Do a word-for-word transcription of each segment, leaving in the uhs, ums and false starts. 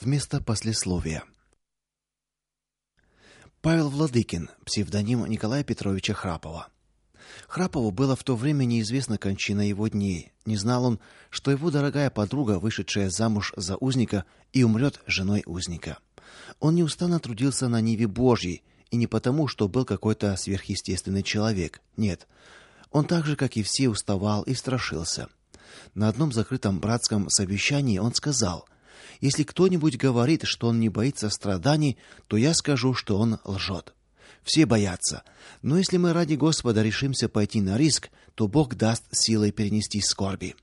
Вместо послесловия. Павел Владыкин, псевдоним Николая Петровича Храпова. Храпову было в то время неизвестна кончина его дней. Не знал он, что его дорогая подруга, вышедшая замуж за узника, и умрет женой узника. Он неустанно трудился на ниве Божьей, и не потому, что был какой-то сверхъестественный человек. Нет. Он так же, как и все, уставал и страшился. На одном закрытом братском совещании он сказал: "Если кто-нибудь говорит, что он не боится страданий, то я скажу, что он лжет. Все боятся, но если мы ради Господа решимся пойти на риск, то Бог даст силой перенести скорби".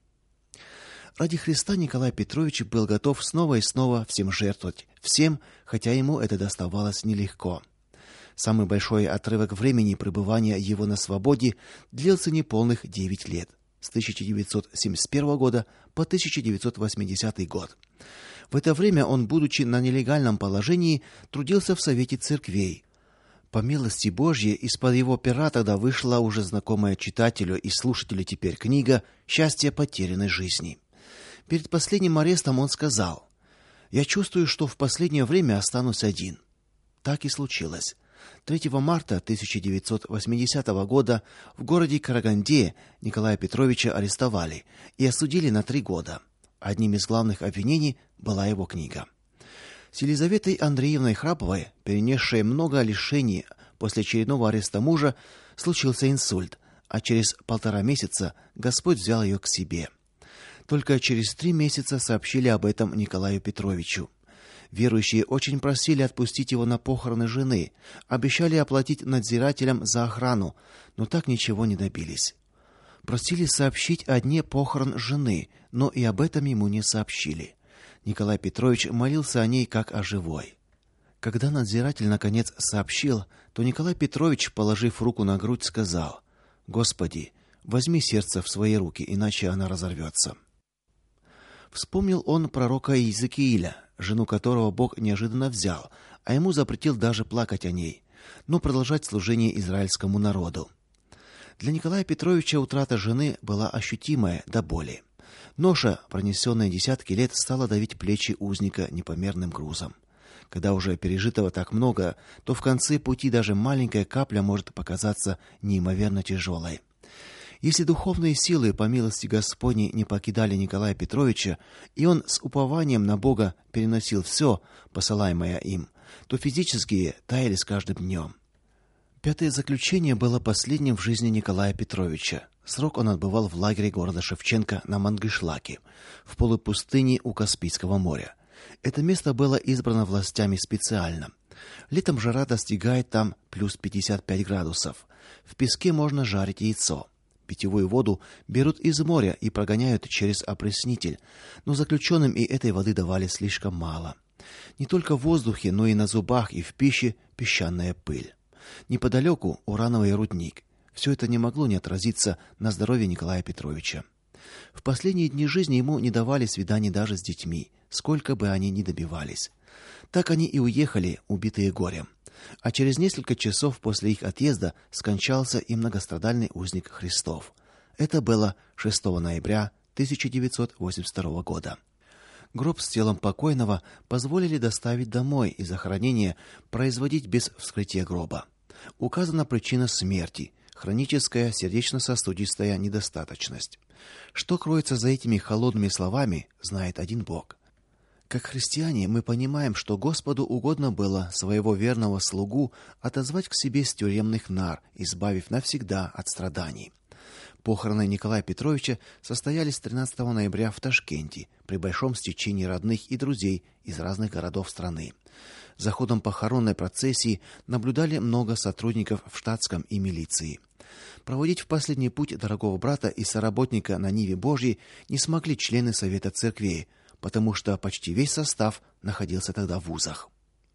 Ради Христа Николай Петрович был готов снова и снова всем жертвовать, всем, хотя ему это доставалось нелегко. Самый большой отрывок времени пребывания его на свободе длился неполных девять лет, с тысяча девятьсот семьдесят первого года по тысяча девятьсот восьмидесятый год. В это время он, будучи на нелегальном положении, трудился в Совете церквей. По милости Божьей, из-под его пера тогда вышла уже знакомая читателю и слушателю теперь книга «Счастье потерянной жизни». Перед последним арестом он сказал: "Я чувствую, что в последнее время останусь один". Так и случилось. третьего марта тысяча девятьсот восьмидесятого года в городе Караганде Николая Петровича арестовали и осудили на три года. Одним из главных обвинений была его книга. С Елизаветой Андреевной Храповой, перенесшей много лишений после очередного ареста мужа, случился инсульт, а через полтора месяца Господь взял ее к себе. Только через три месяца сообщили об этом Николаю Петровичу. Верующие очень просили отпустить его на похороны жены, обещали оплатить надзирателям за охрану, но так ничего не добились. Просили сообщить о дне похорон жены, но и об этом ему не сообщили. Николай Петрович молился о ней как о живой. Когда надзиратель наконец сообщил, то Николай Петрович, положив руку на грудь, сказал: "Господи, возьми сердце в свои руки, иначе она разорвется". Вспомнил он пророка Иезекииля, жену которого Бог неожиданно взял, а ему запретил даже плакать о ней, но продолжать служение израильскому народу. Для Николая Петровича утрата жены была ощутимая до боли. Ноша, пронесенная десятки лет, стала давить плечи узника непомерным грузом. Когда уже пережитого так много, то в конце пути даже маленькая капля может показаться неимоверно тяжелой. Если духовные силы по милости Господней не покидали Николая Петровича, и он с упованием на Бога переносил все, посылаемое им, то физические таяли с каждым днем. Пятое заключение было последним в жизни Николая Петровича. Срок он отбывал в лагере города Шевченко на Мангышлаке, в полупустыне у Каспийского моря. Это место было избрано властями специально. Летом жара достигает там плюс пятьдесят пять градусов. В песке можно жарить яйцо. Питьевую воду берут из моря и прогоняют через опреснитель, но заключенным и этой воды давали слишком мало. Не только в воздухе, но и на зубах и в пище песчаная пыль. Неподалеку урановый рудник. Все это не могло не отразиться на здоровье Николая Петровича. В последние дни жизни ему не давали свиданий даже с детьми, сколько бы они ни добивались. Так они и уехали, убитые горем. А через несколько часов после их отъезда скончался и многострадальный узник Христов. Это было шестого ноября тысяча девятьсот восемьдесят второго года. Гроб с телом покойного позволили доставить домой и захоронение производить без вскрытия гроба. Указана причина смерти: хроническая сердечно-сосудистая недостаточность. Что кроется за этими холодными словами, знает один Бог. Как христиане мы понимаем, что Господу угодно было своего верного слугу отозвать к себе с тюремных нар, избавив навсегда от страданий. Похороны Николая Петровича состоялись тринадцатого ноября в Ташкенте при большом стечении родных и друзей из разных городов страны. За ходом похоронной процессии наблюдали много сотрудников в штатском и милиции. Проводить в последний путь дорогого брата и соработника на ниве Божьей не смогли члены Совета церквей, потому что почти весь состав находился тогда в вузах.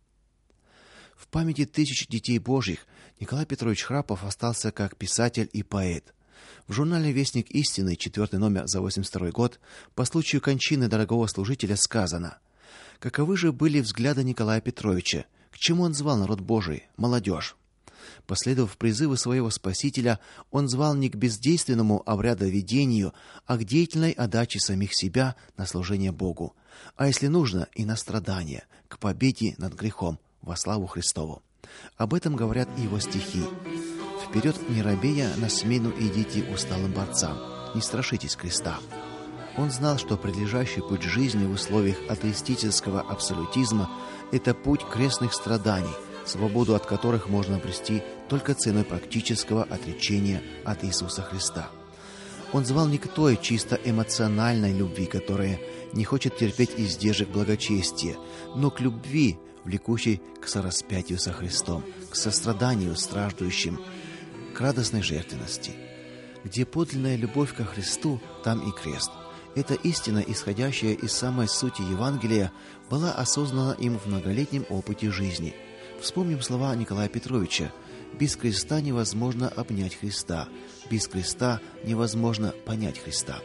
В памяти тысяч детей Божьих Николай Петрович Храпов остался как писатель и поэт. В журнале Вестник истины, четвертый номер за восемьдесят второй год, по случаю кончины дорогого служителя сказано: "Каковы же были взгляды Николая Петровича, к чему он звал народ Божий, молодежь? Последовав призыву своего Спасителя, он звал не к бездейственному обрядоведению, а к деятельной отдаче самих себя на служение Богу, а если нужно, и на страдания, к победе над грехом во славу Христову. Об этом говорят и его стихи. «Вперед, не робея, на смену идите усталым борцам, не страшитесь креста». Он знал, что предлежащий путь жизни в условиях атеистического абсолютизма – это путь крестных страданий, свободу от которых можно обрести только ценой практического отречения от Иисуса Христа. Он звал не к той чисто эмоциональной любви, которая не хочет терпеть издержек благочестия, но к любви, влекущей к сораспятию со Христом, к состраданию страждущим, к радостной жертвенности. Где подлинная любовь ко Христу, там и крест. Эта истина, исходящая из самой сути Евангелия, была осознана им в многолетнем опыте жизни. Вспомним слова Николая Петровича: «Без креста невозможно обнять Христа, без креста невозможно понять Христа».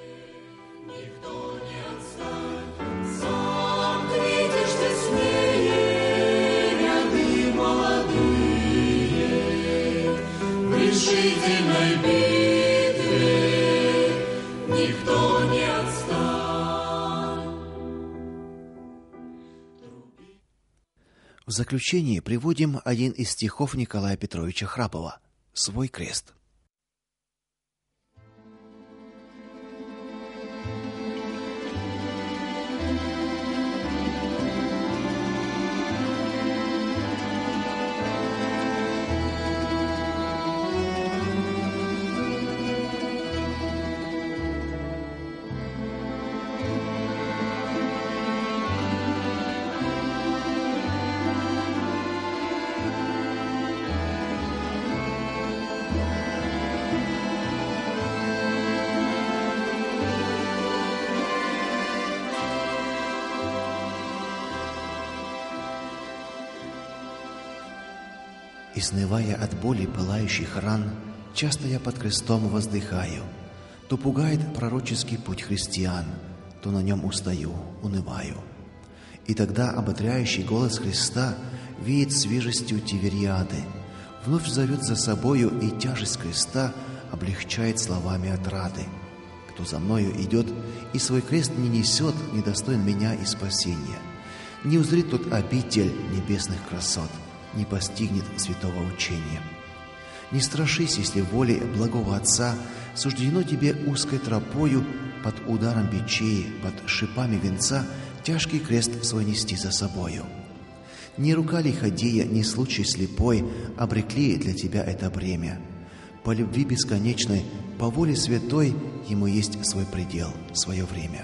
Решительной битве никто не отстань. В заключение приводим один из стихов Николая Петровича Храпова «Свой крест». Изнывая от боли пылающих ран, часто я под крестом воздыхаю. То пугает пророческий путь христиан, то на нем устаю, унываю. И тогда ободряющий голос Христа веет свежестью Тивериады, вновь зовет за собою, и тяжесть креста облегчает словами отрады. Кто за мною идет и свой крест не несет, недостоин меня и спасения. Не узрит тот обитель небесных красот, не постигнет святого учения. Не страшись, если волей благого Отца суждено тебе узкой тропою под ударом бичей, под шипами венца тяжкий крест свой нести за собою. Не рука лиходея, ни случай слепой обрекли для тебя это бремя. По любви бесконечной, по воле святой ему есть свой предел, свое время.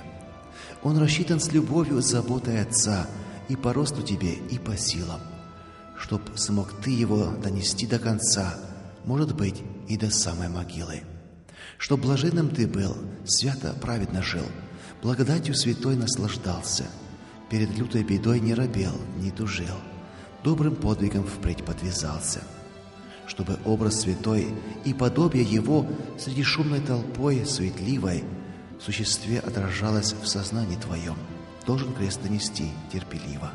Он рассчитан с любовью, с заботой Отца, и по росту тебе, и по силам, чтоб смог ты его донести до конца, может быть, и до самой могилы. Чтоб блаженным ты был, свято, праведно жил, благодатью святой наслаждался, перед лютой бедой не робел, не тужил, добрым подвигом впредь подвязался. Чтобы образ святой и подобие его среди шумной толпой суетливой в существе отражалось в сознании твоем, должен крест нести терпеливо.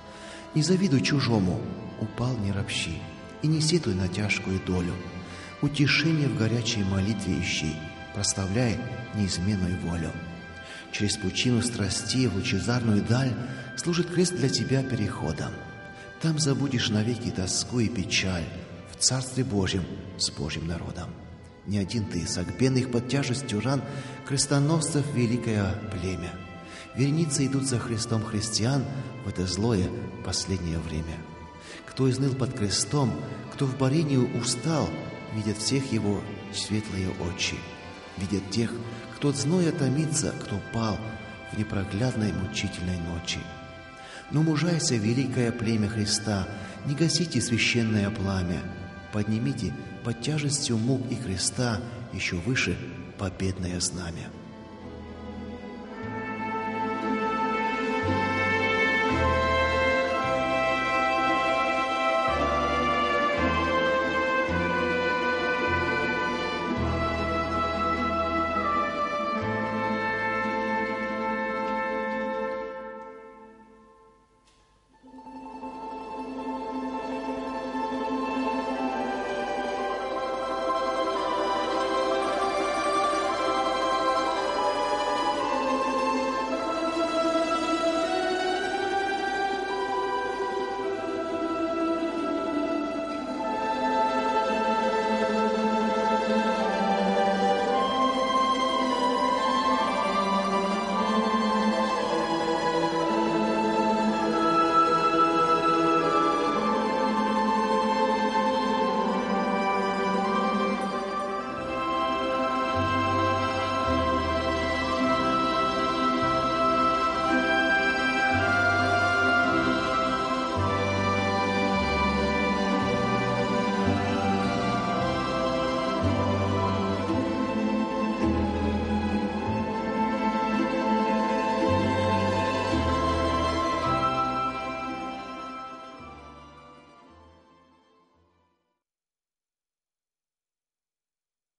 Не завидуй чужому, упал не ропщи, и не сетуй на тяжкую долю. Утешение в горячей молитве ищи, прославляй неизменную волю. Через пучину страстей в лучезарную даль служит крест для тебя переходом. Там забудешь навеки тоску и печаль в Царстве Божьем с Божьим народом. Не один ты, согбенных под тяжестью ран крестоносцев великое племя. Вереницы идут за Христом христиан в это злое последнее время. Кто изныл под крестом, кто в борении устал, видят всех его светлые очи. Видят тех, кто от зноя томится, кто пал в непроглядной мучительной ночи. Но мужайся, великое племя Христа, не гасите священное пламя, поднимите под тяжестью мук и креста еще выше победное знамя.